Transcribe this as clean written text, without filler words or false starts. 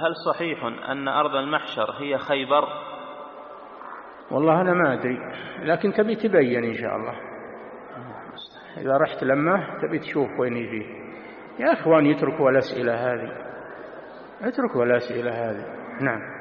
هل صحيح أن أرض المحشر هي خيبر؟ والله أنا ما أدري، لكن تبي تبين إن شاء الله. إذا رحت لما تبي تشوف وين يجي. يا أخوان اتركوا الأسئلة هذه، اتركوا الأسئلة هذه. نعم.